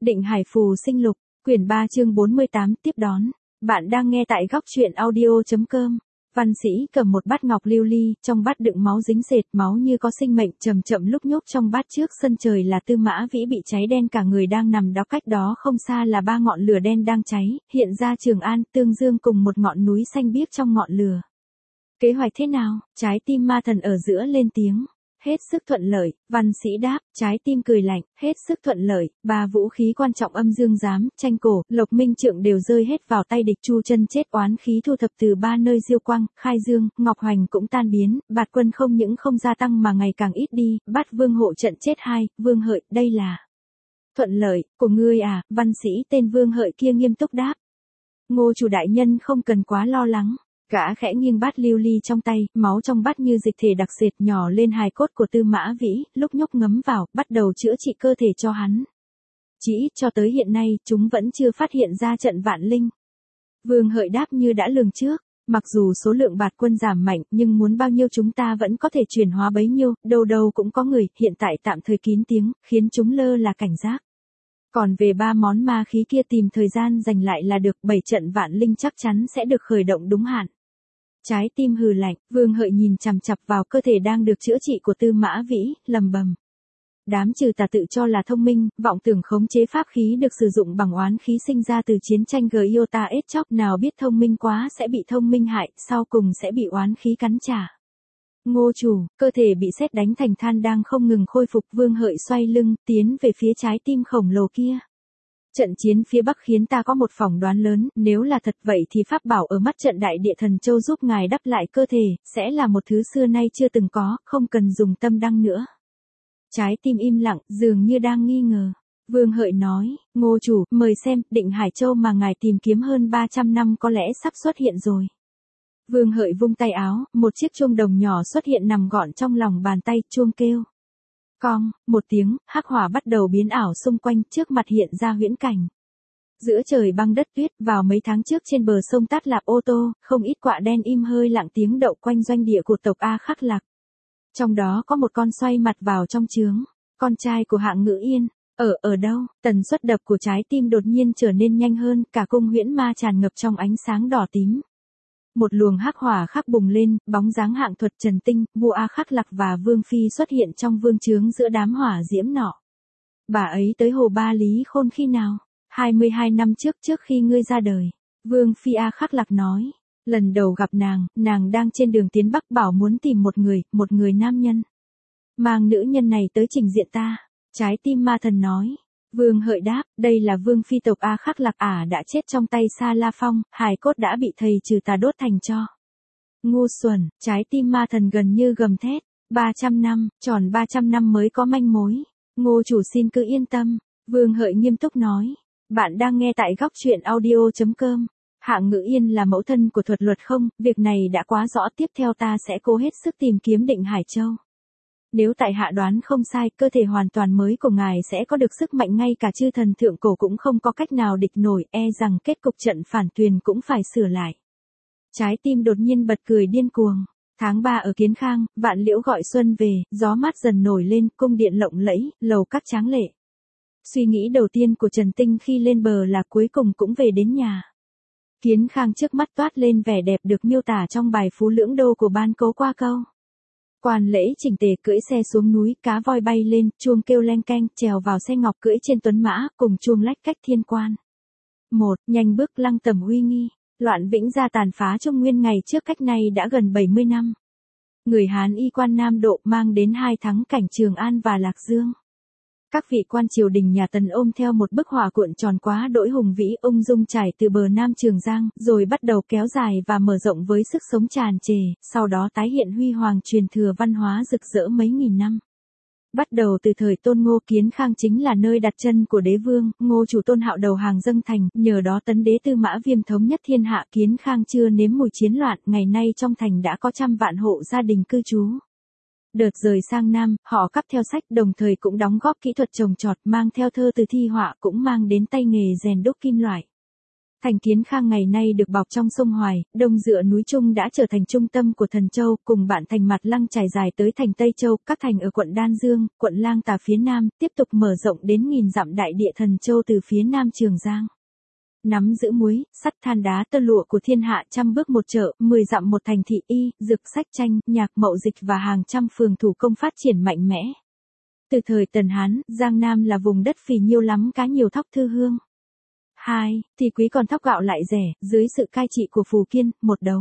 Định Hải Phù Sinh Lục, quyển 3 chương 48 tiếp đón. Bạn đang nghe tại góc truyện audio.com. Văn sĩ cầm một bát ngọc lưu ly, trong bát đựng máu dính sệt, máu như có sinh mệnh chậm chậm lúc nhúc trong bát. Trước sân trời là Tư Mã Vĩ bị cháy đen cả người đang nằm đó, cách đó không xa là 3 ngọn lửa đen đang cháy, hiện ra Trường An, Tương Dương cùng một ngọn núi xanh biếc trong ngọn lửa. Kế hoạch thế nào? Trái tim ma thần ở giữa lên tiếng. Hết sức thuận lợi, văn sĩ đáp. Trái tim cười lạnh, hết sức thuận lợi. 3 vũ khí quan trọng âm dương giám, tranh cổ, lộc minh trượng đều rơi hết vào tay địch. Chu Chân chết, oán khí thu thập từ 3 nơi Diêu Quang, Khai Dương, Ngọc Hoành cũng tan biến. Bạt quân không những không gia tăng mà ngày càng ít đi. Bát Vương hộ trận chết 2, Vương Hợi, đây là thuận lợi của ngươi à? Văn sĩ tên Vương Hợi kia nghiêm túc đáp. Ngô chủ đại nhân không cần quá lo lắng. Gã khẽ nghiêng bát lưu ly trong tay, máu trong bát như dịch thể đặc sệt nhỏ lên hài cốt của Tư Mã Vĩ, lúc nhúc ngấm vào, bắt đầu chữa trị cơ thể cho hắn. Chỉ cho tới hiện nay, chúng vẫn chưa phát hiện ra trận vạn linh. Vương Hợi đáp như đã lường trước, mặc dù số lượng bạt quân giảm mạnh, nhưng muốn bao nhiêu chúng ta vẫn có thể chuyển hóa bấy nhiêu, đâu đâu cũng có người, hiện tại tạm thời kín tiếng, khiến chúng lơ là cảnh giác. Còn về 3 món ma khí kia tìm thời gian giành lại là được, 7 trận vạn linh chắc chắn sẽ được khởi động đúng hạn. Trái tim hừ lạnh, Vương Hợi nhìn chằm chằm vào cơ thể đang được chữa trị của Tư Mã Vĩ, lầm bầm. Đám trừ tà tự cho là thông minh, vọng tưởng khống chế pháp khí được sử dụng bằng oán khí sinh ra từ chiến tranh Giota ết chóc, nào biết thông minh quá sẽ bị thông minh hại, sau cùng sẽ bị oán khí cắn trả. Ngô chủ, cơ thể bị sét đánh thành than đang không ngừng khôi phục. Vương Hợi xoay lưng, tiến về phía trái tim khổng lồ kia. Trận chiến phía Bắc khiến ta có một phỏng đoán lớn, nếu là thật vậy thì pháp bảo ở mắt trận Đại Địa Thần Châu giúp ngài đắp lại cơ thể, sẽ là một thứ xưa nay chưa từng có, không cần dùng tâm đăng nữa. Trái tim im lặng, dường như đang nghi ngờ. Vương Hợi nói, Ngô chủ, mời xem, Định Hải Châu mà ngài tìm kiếm hơn 300 năm có lẽ sắp xuất hiện rồi. Vương Hợi vung tay áo, một chiếc chuông đồng nhỏ xuất hiện nằm gọn trong lòng bàn tay, chuông kêu. Cong, một tiếng, hắc hỏa bắt đầu biến ảo xung quanh, trước mặt hiện ra huyễn cảnh. Giữa trời băng đất tuyết, vào mấy tháng trước trên bờ sông Tát Lạp Ô Tô, không ít quạ đen im hơi lặng tiếng đậu quanh doanh địa của tộc A Khắc Lạc. Trong đó có một con xoay mặt vào trong trướng, con trai của Hạng Ngữ Yên. Ở đâu? Tần suất đập của trái tim đột nhiên trở nên nhanh hơn, cả cung huyễn ma tràn ngập trong ánh sáng đỏ tím. Một luồng hắc hỏa khắc bùng lên, bóng dáng Hạng Thuật Trần Tinh, vua A Khắc Lạc và Vương Phi xuất hiện trong vương trướng giữa đám hỏa diễm nọ. Bà ấy tới Hồ Ba Lý Khôn khi nào? 22 năm trước khi ngươi ra đời. Vương Phi A Khắc Lạc nói. Lần đầu gặp nàng đang trên đường tiến Bắc, bảo muốn tìm một người nam nhân. Mang nữ nhân này tới trình diện ta. Trái tim ma thần nói. Vương Hợi đáp, đây là Vương Phi tộc A Khắc Lạc, đã chết trong tay Sa La Phong, hài cốt đã bị thầy trừ tà đốt thành tro. Ngu xuẩn, trái tim ma thần gần như gầm thét. 300 năm, tròn 300 năm mới có manh mối. Ngô chủ xin cứ yên tâm. Vương Hợi nghiêm túc nói. Bạn đang nghe tại góc truyện audio.com. Hạng Ngữ Yên là mẫu thân của Thuật Luật Không, việc này đã quá rõ, tiếp theo ta sẽ cố hết sức tìm kiếm Định Hải Châu. Nếu tại hạ đoán không sai, cơ thể hoàn toàn mới của ngài sẽ có được sức mạnh ngay cả chư thần thượng cổ cũng không có cách nào địch nổi, e rằng kết cục trận phản tuyền cũng phải sửa lại. Trái tim đột nhiên bật cười điên cuồng. Tháng 3 ở Kiến Khang, vạn liễu gọi xuân về, gió mát dần nổi lên, cung điện lộng lẫy, lầu các tráng lệ. Suy nghĩ đầu tiên của Trần Tinh khi lên bờ là cuối cùng cũng về đến nhà. Kiến Khang trước mắt toát lên vẻ đẹp được miêu tả trong bài Phú Lưỡng Đô của Ban Cố Qua Câu. Quan lễ chỉnh tề cưỡi xe xuống núi, cá voi bay lên, chuông kêu leng keng, trèo vào xe ngọc cưỡi trên tuấn mã, cùng chuông lách cách thiên quan. Nhanh bước lăng tẩm uy nghi, loạn vĩnh gia tàn phá Trung Nguyên ngày trước cách nay đã gần 70 năm. Người Hán y quan Nam Độ mang đến 2 thắng cảnh Trường An và Lạc Dương. Các vị quan triều đình nhà Tần ôm theo một bức họa cuộn tròn quá đỗi hùng vĩ, ung dung trải từ bờ Nam Trường Giang, rồi bắt đầu kéo dài và mở rộng với sức sống tràn trề, sau đó tái hiện huy hoàng truyền thừa văn hóa rực rỡ mấy nghìn năm. Bắt đầu từ thời Tôn Ngô, Kiến Khang chính là nơi đặt chân của đế vương, Ngô chủ Tôn Hạo đầu hàng dâng thành, nhờ đó tấn đế Tư Mã Viêm thống nhất thiên hạ. Kiến Khang chưa nếm mùi chiến loạn, ngày nay trong thành đã có trăm vạn hộ gia đình cư trú. Đợt rời sang Nam, họ cắp theo sách, đồng thời cũng đóng góp kỹ thuật trồng trọt, mang theo thơ từ thi họa, cũng mang đến tay nghề rèn đúc kim loại. Thành Kiến Khang ngày nay được bọc trong sông Hoài, đông dựa núi Trung đã trở thành trung tâm của Thần Châu, cùng bạn thành Mặt Lăng trải dài tới thành Tây Châu, các thành ở quận Đan Dương, quận Lang Tà phía Nam, tiếp tục mở rộng đến nghìn dặm đại địa Thần Châu từ phía Nam Trường Giang. Nắm giữ muối, sắt than đá tơ lụa của thiên hạ, trăm bước một chợ, 10 dặm một thành thị, y, dược sách tranh, nhạc mậu dịch và hàng trăm phường thủ công phát triển mạnh mẽ. Từ thời Tần Hán, Giang Nam là vùng đất phì nhiêu lắm cá nhiều thóc thư hương. 2. Thì quý còn thóc gạo lại rẻ, dưới sự cai trị của Phù Kiên, một đấu.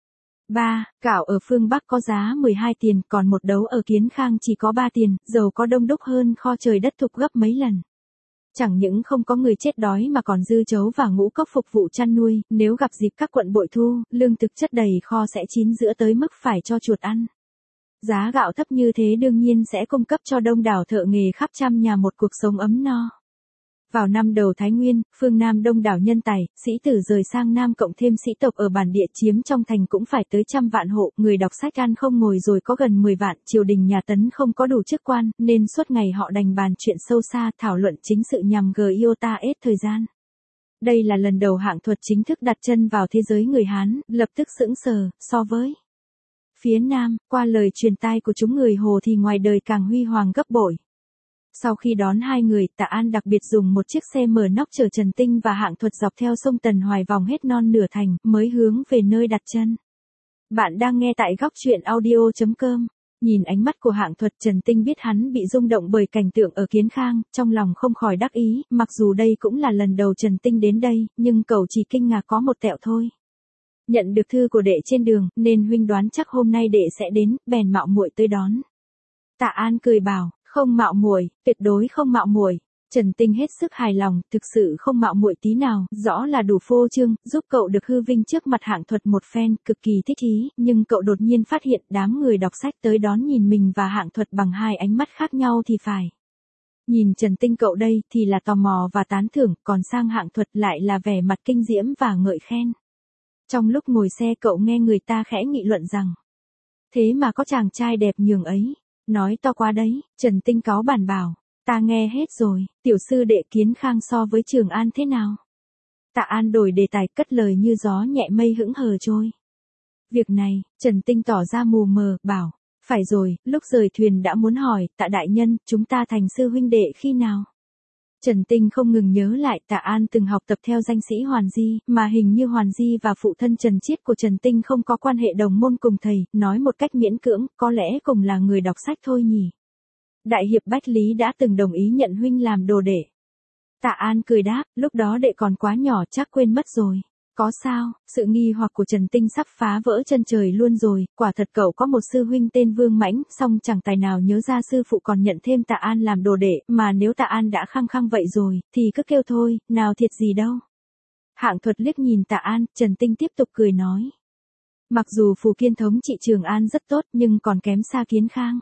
3. Gạo ở phương Bắc có giá 12 tiền, còn một đấu ở Kiến Khang chỉ có 3 tiền, dầu có đông đúc hơn kho trời đất thục gấp mấy lần. Chẳng những không có người chết đói mà còn dư chấu và ngũ cốc phục vụ chăn nuôi, nếu gặp dịp các quận bội thu, lương thực chất đầy kho sẽ chín giữa tới mức phải cho chuột ăn. Giá gạo thấp như thế đương nhiên sẽ cung cấp cho đông đảo thợ nghề khắp trăm nhà một cuộc sống ấm no. Vào năm đầu Thái Nguyên, phương Nam đông đảo nhân tài, sĩ tử rời sang Nam cộng thêm sĩ tộc ở bản địa chiếm trong thành cũng phải tới trăm vạn hộ, người đọc sách ăn không ngồi rồi có gần 10 vạn, triều đình nhà Tấn không có đủ chức quan, nên suốt ngày họ đành bàn chuyện sâu xa, thảo luận chính sự nhằm giota ết thời gian. Đây là lần đầu Hạng Thuật chính thức đặt chân vào thế giới người Hán, lập tức sững sờ, so với phía Nam, qua lời truyền tai của chúng người Hồ thì ngoài đời càng huy hoàng gấp bội. Sau khi đón hai người, Tạ An đặc biệt dùng một chiếc xe mở nóc chở Trần Tinh và Hạng Thuật dọc theo sông Tần Hoài vòng hết non nửa thành, mới hướng về nơi đặt chân. Bạn đang nghe tại góc truyện audio.com. Nhìn ánh mắt của Hạng Thuật, Trần Tinh biết hắn bị rung động bởi cảnh tượng ở Kiến Khang, trong lòng không khỏi đắc ý, mặc dù đây cũng là lần đầu Trần Tinh đến đây, nhưng cậu chỉ kinh ngạc có một tẹo thôi. Nhận được thư của đệ trên đường, nên huynh đoán chắc hôm nay đệ sẽ đến, bèn mạo muội tới đón. Tạ An cười bảo, không mạo muội, tuyệt đối không mạo muội. Trần Tinh hết sức hài lòng, thực sự không mạo muội tí nào, rõ là đủ phô trương, giúp cậu được hư vinh trước mặt Hạng Thuật một phen, cực kỳ thích ý, nhưng cậu đột nhiên phát hiện đám người đọc sách tới đón nhìn mình và Hạng Thuật bằng hai ánh mắt khác nhau thì phải. Nhìn Trần Tinh cậu đây thì là tò mò và tán thưởng, còn sang Hạng Thuật lại là vẻ mặt kinh diễm và ngợi khen. Trong lúc ngồi xe cậu nghe người ta khẽ nghị luận rằng, thế mà có chàng trai đẹp nhường ấy, nói to quá đấy, Trần Tinh cáu bản bảo, ta nghe hết rồi, tiểu sư đệ Kiến Khang so với Trường An thế nào? Tạ An đổi đề tài, cất lời như gió nhẹ mây hững hờ trôi. Việc này, Trần Tinh tỏ ra mù mờ, bảo, phải rồi, lúc rời thuyền đã muốn hỏi, Tạ đại nhân, chúng ta thành sư huynh đệ khi nào? Trần Tinh không ngừng nhớ lại Tạ An từng học tập theo danh sĩ Hoàn Di, mà hình như Hoàn Di và phụ thân Trần Chiết của Trần Tinh không có quan hệ đồng môn cùng thầy, nói một cách miễn cưỡng, có lẽ cùng là người đọc sách thôi nhỉ. Đại hiệp Bách Lý đã từng đồng ý nhận huynh làm đồ đệ. Tạ An cười đáp, lúc đó đệ còn quá nhỏ chắc quên mất rồi. Có sao, sự nghi hoặc của Trần Tinh sắp phá vỡ chân trời luôn rồi, quả thật cậu có một sư huynh tên Vương Mãnh, song chẳng tài nào nhớ ra sư phụ còn nhận thêm Tạ An làm đồ đệ, mà nếu Tạ An đã khăng khăng vậy rồi, thì cứ kêu thôi, nào thiệt gì đâu. Hạng Thuật liếc nhìn Tạ An, Trần Tinh tiếp tục cười nói. Mặc dù Phù Kiên thống trị Trường An rất tốt nhưng còn kém xa Kiến Khang.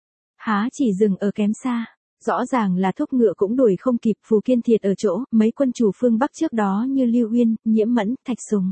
Há chỉ dừng ở kém xa. Rõ ràng là thúc ngựa cũng đuổi không kịp, Phù Kiên thiệt ở chỗ, mấy quân chủ phương Bắc trước đó như Lưu Uyên, Nhiễm Mẫn, Thạch Sùng.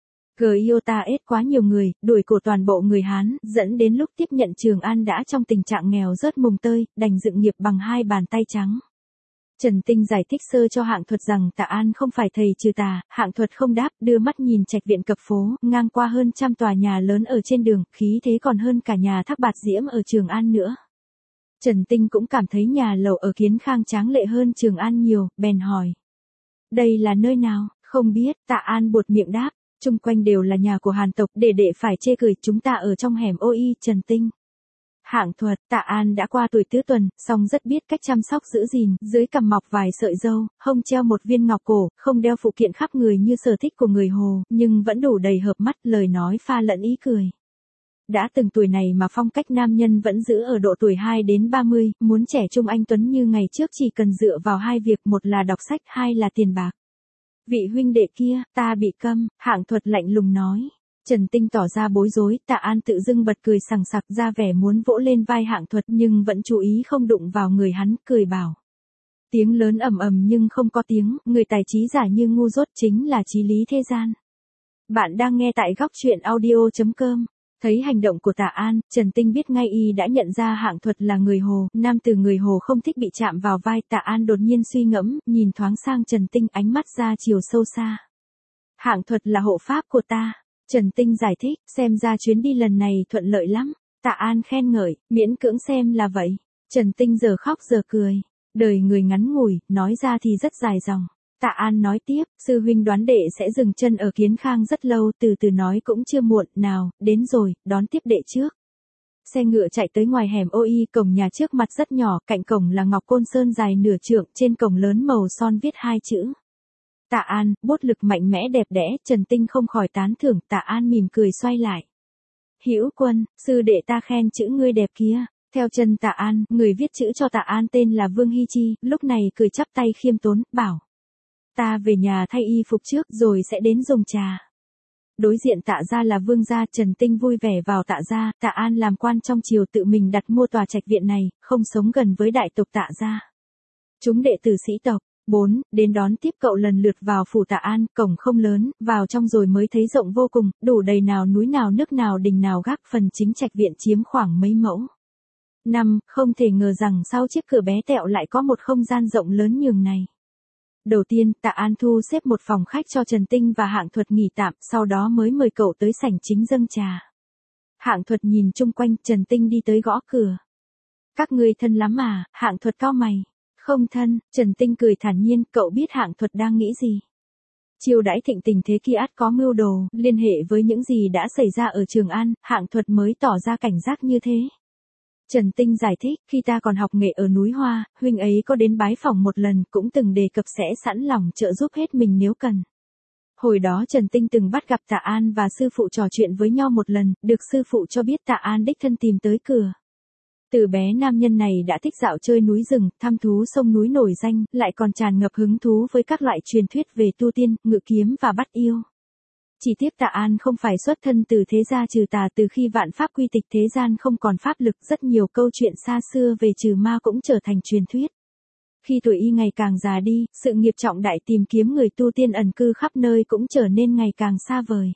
giota ết quá nhiều người, đuổi cổ toàn bộ người Hán, dẫn đến lúc tiếp nhận Trường An đã trong tình trạng nghèo rớt mùng tơi, đành dựng nghiệp bằng hai bàn tay trắng. Trần Tinh giải thích sơ cho Hạng Thuật rằng Tạ An không phải thầy trừ tà, Hạng Thuật không đáp, đưa mắt nhìn trạch viện cập phố, ngang qua hơn trăm tòa nhà lớn ở trên đường, khí thế còn hơn cả nhà Thác Bạt Diễm ở Trường An nữa. Trần Tinh cũng cảm thấy nhà lầu ở Kiến Khang tráng lệ hơn Trường An nhiều, bèn hỏi. Đây là nơi nào? Không biết, Tạ An buột miệng đáp, chung quanh đều là nhà của Hàn tộc, để đệ phải chê cười, chúng ta ở trong hẻm ô y. Trần Tinh. Hạng Thuật, Tạ An đã qua tuổi tứ tuần, song rất biết cách chăm sóc giữ gìn, dưới cằm mọc vài sợi râu, hông treo một viên ngọc cổ, không đeo phụ kiện khắp người như sở thích của người Hồ, nhưng vẫn đủ đầy hợp mắt, lời nói pha lẫn ý cười. Đã từng tuổi này mà phong cách nam nhân vẫn giữ ở độ tuổi 2 đến 30, muốn trẻ trung anh tuấn như ngày trước chỉ cần dựa vào hai việc, một là đọc sách, hai là tiền bạc. Vị huynh đệ kia, ta bị câm, Hạng Thuật lạnh lùng nói. Trần Tinh tỏ ra bối rối, Tạ An tự dưng bật cười sằng sặc ra vẻ muốn vỗ lên vai Hạng Thuật nhưng vẫn chú ý không đụng vào người hắn, cười bảo. Tiếng lớn ầm ầm nhưng không có tiếng, người tài trí giả như ngu dốt chính là chí lý thế gian. Bạn đang nghe tại góc truyện audio.com. Thấy hành động của Tạ An, Trần Tinh biết ngay y đã nhận ra Hạng Thuật là người Hồ, nam từ người Hồ không thích bị chạm vào vai. Tạ An đột nhiên suy ngẫm, nhìn thoáng sang Trần Tinh, ánh mắt ra chiều sâu xa. Hạng Thuật là hộ pháp của ta. Trần Tinh giải thích, xem ra chuyến đi lần này thuận lợi lắm. Tạ An khen ngợi, miễn cưỡng xem là vậy. Trần Tinh giờ khóc giờ cười. Đời người ngắn ngủi, nói ra thì rất dài dòng. Tạ An nói tiếp, sư huynh đoán đệ sẽ dừng chân ở Kiến Khang rất lâu, từ từ nói cũng chưa muộn, nào, đến rồi, đón tiếp đệ trước. Xe ngựa chạy tới ngoài hẻm OI, cổng nhà trước mặt rất nhỏ, cạnh cổng là ngọc côn sơn dài nửa trượng, trên cổng lớn màu son viết 2 chữ. Tạ An, bút lực mạnh mẽ đẹp đẽ, Trần Tinh không khỏi tán thưởng, Tạ An mỉm cười xoay lại. Hữu Quân, sư đệ ta khen chữ ngươi đẹp kia. Theo chân Tạ An, người viết chữ cho Tạ An tên là Vương Hy Chi, lúc này cười chắp tay khiêm tốn, bảo. Ta về nhà thay y phục trước rồi sẽ đến dùng trà. Đối diện Tạ gia là Vương gia, Trần Tinh vui vẻ vào Tạ gia, Tạ An làm quan trong triều tự mình đặt mua tòa trạch viện này, không sống gần với đại tộc Tạ gia. Chúng đệ tử sĩ tộc. 4. Đến đón tiếp cậu lần lượt vào phủ Tạ An, cổng không lớn, vào trong rồi mới thấy rộng vô cùng, đủ đầy nào núi nào nước nào đình nào gác, phần chính trạch viện chiếm khoảng mấy mẫu. 5. Không thể ngờ rằng sau chiếc cửa bé tẹo lại có một không gian rộng lớn nhường này. Đầu tiên, Tạ An thu xếp một phòng khách cho Trần Tinh và Hạng Thuật nghỉ tạm, sau đó mới mời cậu tới sảnh chính dâng trà. Hạng Thuật nhìn chung quanh, Trần Tinh đi tới gõ cửa. Các ngươi thân lắm à? Hạng Thuật cau mày. Không thân, Trần Tinh cười thản nhiên, cậu biết Hạng Thuật đang nghĩ gì. Chiêu đãi thịnh tình thế kia ắt có mưu đồ, liên hệ với những gì đã xảy ra ở Trường An, Hạng Thuật mới tỏ ra cảnh giác như thế. Trần Tinh giải thích, khi ta còn học nghệ ở núi Hoa, huynh ấy có đến bái phỏng một lần, cũng từng đề cập sẽ sẵn lòng trợ giúp hết mình nếu cần. Hồi đó Trần Tinh từng bắt gặp Tạ An và sư phụ trò chuyện với nhau một lần, được sư phụ cho biết Tạ An đích thân tìm tới cửa. Từ bé nam nhân này đã thích dạo chơi núi rừng, thăm thú sông núi nổi danh, lại còn tràn ngập hứng thú với các loại truyền thuyết về tu tiên, ngự kiếm và bắt yêu. Chỉ tiếc Tạ An không phải xuất thân từ thế gia trừ tà, từ khi vạn pháp quy tịch thế gian không còn pháp lực, rất nhiều câu chuyện xa xưa về trừ ma cũng trở thành truyền thuyết. Khi tuổi y ngày càng già đi, sự nghiệp trọng đại tìm kiếm người tu tiên ẩn cư khắp nơi cũng trở nên ngày càng xa vời.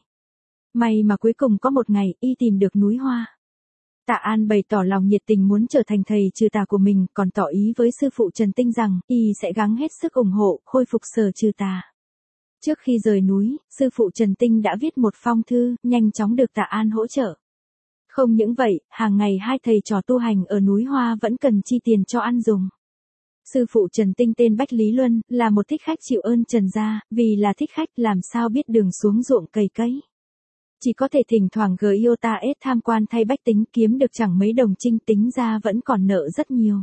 May mà cuối cùng có một ngày, y tìm được núi Hoa. Tạ An bày tỏ lòng nhiệt tình muốn trở thành thầy trừ tà của mình, còn tỏ ý với sư phụ Trần Tinh rằng, y sẽ gắng hết sức ủng hộ, khôi phục sở trừ tà. Trước khi rời núi, sư phụ Trần Tinh đã viết một phong thư, nhanh chóng được Tạ An hỗ trợ. Không những vậy, hàng ngày hai thầy trò tu hành ở núi Hoa vẫn cần chi tiền cho ăn dùng. Sư phụ Trần Tinh tên Bách Lý Luân, là một thích khách chịu ơn Trần gia, vì là thích khách làm sao biết đường xuống ruộng cày cấy. Chỉ có thể thỉnh thoảng GIOTA-S tham quan thay bách tính, kiếm được chẳng mấy đồng trinh, tính ra vẫn còn nợ rất nhiều.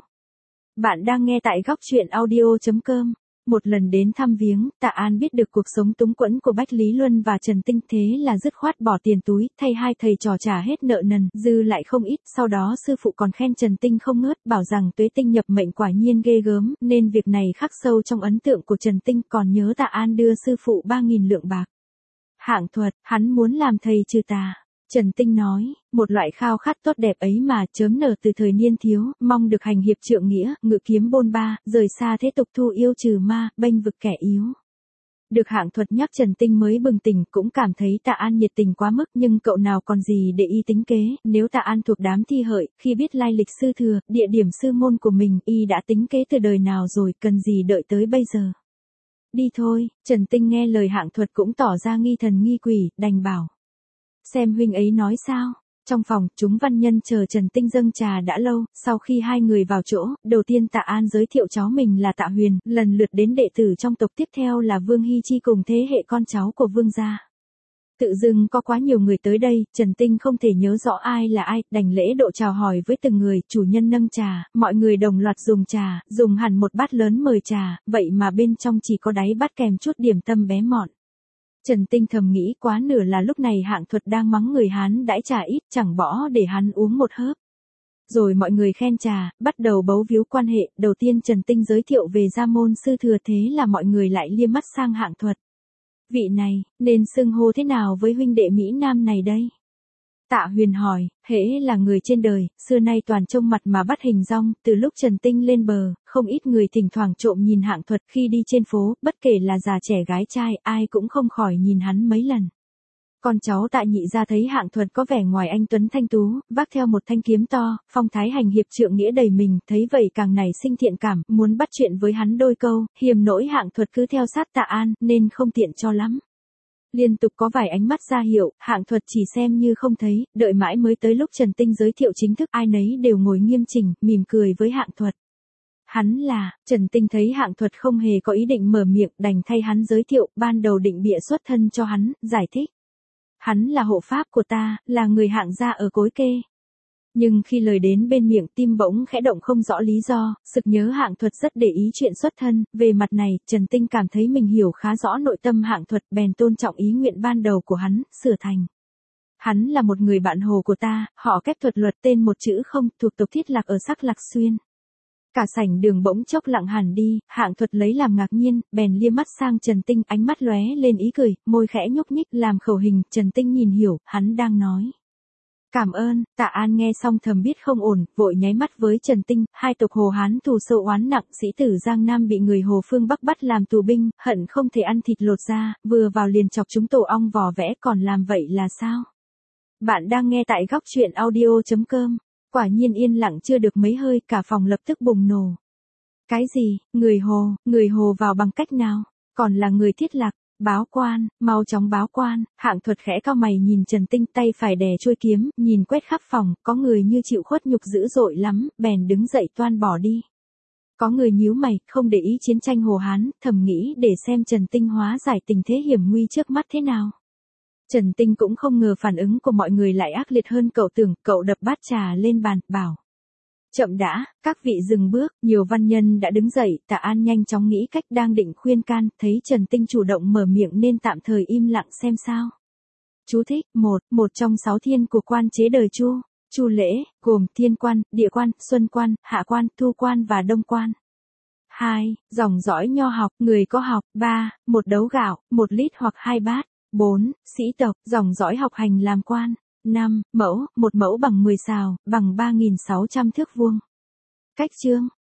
Bạn đang nghe tại góc truyện audio.com. Một lần đến thăm viếng, Tạ An biết được cuộc sống túng quẫn của Bách Lý Luân và Trần Tinh, thế là dứt khoát bỏ tiền túi, thay hai thầy trò trả hết nợ nần, dư lại không ít. Sau đó sư phụ còn khen Trần Tinh không ngớt, bảo rằng tuế tinh nhập mệnh quả nhiên ghê gớm, nên việc này khắc sâu trong ấn tượng của Trần Tinh, còn nhớ Tạ An đưa sư phụ 3.000 lượng bạc. Hạng Thuật, hắn muốn làm thầy trừ tà. Trần Tinh nói, một loại khao khát tốt đẹp ấy mà chớm nở từ thời niên thiếu, mong được hành hiệp trượng nghĩa, ngự kiếm bôn ba, rời xa thế tục thu yêu trừ ma, bênh vực kẻ yếu. Được Hạng Thuật nhắc, Trần Tinh mới bừng tỉnh, cũng cảm thấy Tạ An nhiệt tình quá mức, nhưng cậu nào còn gì để y tính kế, nếu Tạ An thuộc đám thi hợi, khi biết lai lịch sư thừa, địa điểm sư môn của mình, y đã tính kế từ đời nào rồi, cần gì đợi tới bây giờ. Đi thôi, Trần Tinh nghe lời Hạng Thuật cũng tỏ ra nghi thần nghi quỷ, đành bảo. Xem huynh ấy nói sao. Trong phòng, chúng văn nhân chờ Trần Tinh dâng trà đã lâu, sau khi hai người vào chỗ, đầu tiên Tạ An giới thiệu cháu mình là Tạ Huyền, lần lượt đến đệ tử trong tộc, tiếp theo là Vương Hy Chi cùng thế hệ con cháu của Vương gia. Tự dưng có quá nhiều người tới đây, Trần Tinh không thể nhớ rõ ai là ai, đành lễ độ chào hỏi với từng người, chủ nhân nâng trà, mọi người đồng loạt dùng trà, dùng hẳn một bát lớn mời trà, vậy mà bên trong chỉ có đáy bát kèm chút điểm tâm bé mọn. Trần Tinh thầm nghĩ quá nửa là lúc này Hạng Thuật đang mắng người Hán đãi trà ít, chẳng bỏ để hắn uống một hớp. Rồi mọi người khen trà, bắt đầu bấu víu quan hệ, đầu tiên Trần Tinh giới thiệu về gia môn sư thừa, thế là mọi người lại liếc mắt sang Hạng Thuật. Vị này, nên xưng hô thế nào với huynh đệ Mỹ Nam này đây? Tạ Huyền hỏi, hễ là người trên đời, xưa nay toàn trông mặt mà bắt hình dong, từ lúc Trần Tinh lên bờ, không ít người thỉnh thoảng trộm nhìn Hạng Thuật khi đi trên phố, bất kể là già trẻ gái trai, ai cũng không khỏi nhìn hắn mấy lần. Con cháu Tạ nhị gia thấy Hạng Thuật có vẻ ngoài anh tuấn thanh tú, vác theo một thanh kiếm to, phong thái hành hiệp trượng nghĩa đầy mình, thấy vậy càng nảy sinh thiện cảm, muốn bắt chuyện với hắn đôi câu, hiềm nỗi Hạng Thuật cứ theo sát Tạ An, nên không tiện cho lắm. Liên tục có vài ánh mắt ra hiệu, Hạng Thuật chỉ xem như không thấy, đợi mãi mới tới lúc Trần Tinh giới thiệu chính thức, ai nấy đều ngồi nghiêm chỉnh, mỉm cười với Hạng Thuật. Hắn là, Trần Tinh thấy Hạng Thuật không hề có ý định mở miệng, đành thay hắn giới thiệu, ban đầu định bịa xuất thân cho hắn, giải thích. Hắn là hộ pháp của ta, là người Hạng gia ở Cối Kê. Nhưng khi lời đến bên miệng tim bỗng khẽ động không rõ lý do, sực nhớ Hạng Thuật rất để ý chuyện xuất thân, về mặt này, Trần Tinh cảm thấy mình hiểu khá rõ nội tâm Hạng Thuật, bèn tôn trọng ý nguyện ban đầu của hắn, sửa thành. Hắn là một người bạn hồ của ta, họ Kép Thuật luật tên một chữ không, thuộc tộc Thiết Lạc ở Sắc Lạc Xuyên. Cả sảnh đường bỗng chốc lặng hẳn đi, Hạng Thuật lấy làm ngạc nhiên, bèn lia mắt sang Trần Tinh, ánh mắt lóe lên ý cười, môi khẽ nhúc nhích làm khẩu hình, Trần Tinh nhìn hiểu, hắn đang nói. Cảm ơn, Tạ An nghe xong thầm biết không ổn, vội nháy mắt với Trần Tinh, hai tộc Hồ Hán thù sâu oán nặng, sĩ tử Giang Nam bị người Hồ phương Bắc bắt làm tù binh, hận không thể ăn thịt lột da, vừa vào liền chọc chúng tổ ong vò vẽ, còn làm vậy là sao? Bạn đang nghe tại góc truyện audio.com. Quả nhiên yên lặng chưa được mấy hơi, cả phòng lập tức bùng nổ. Cái gì, người Hồ vào bằng cách nào? Còn là người Thiết Lạc? Báo quan, mau chóng báo quan. Hạng Thuật khẽ cau mày nhìn Trần Tinh, tay phải đè chuôi kiếm, nhìn quét khắp phòng, có người như chịu khuất nhục dữ dội lắm, bèn đứng dậy toan bỏ đi. Có người nhíu mày, không để ý chiến tranh Hồ Hán, thầm nghĩ để xem Trần Tinh hóa giải tình thế hiểm nguy trước mắt thế nào. Trần Tinh cũng không ngờ phản ứng của mọi người lại ác liệt hơn cậu tưởng, cậu đập bát trà lên bàn, bảo. Chậm đã, các vị dừng bước, nhiều văn nhân đã đứng dậy, Tạ An nhanh chóng nghĩ cách đang định khuyên can, thấy Trần Tinh chủ động mở miệng nên tạm thời im lặng xem sao. Chú thích, một trong 6 thiên của quan chế đời Chu. Chu lễ, gồm thiên quan, địa quan, xuân quan, hạ quan, thu quan và đông quan. 2. Dòng dõi nho học, người có học. 3. Một đấu gạo, 1 lít hoặc 2 bát. 4. Sĩ tộc, dòng dõi học hành làm quan. 5. Mẫu, 1 mẫu bằng 10 sào, bằng 3.600 thước vuông. Cách chương.